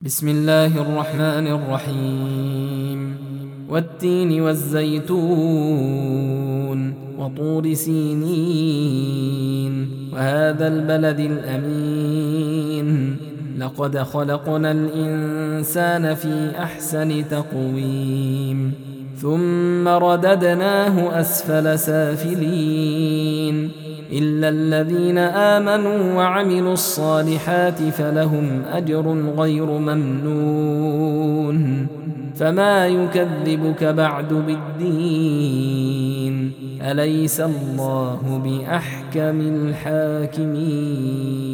بسم الله الرحمن الرحيم والتين والزيتون وطور سينين وهذا البلد الأمين لقد خلقنا الإنسان في أحسن تقويم ثم رددناه أسفل سافلين إلا الذين آمنوا وعملوا الصالحات فلهم أجر غير ممنون فما يكذبك بعد بالدين أليس الله بأحكم الحاكمين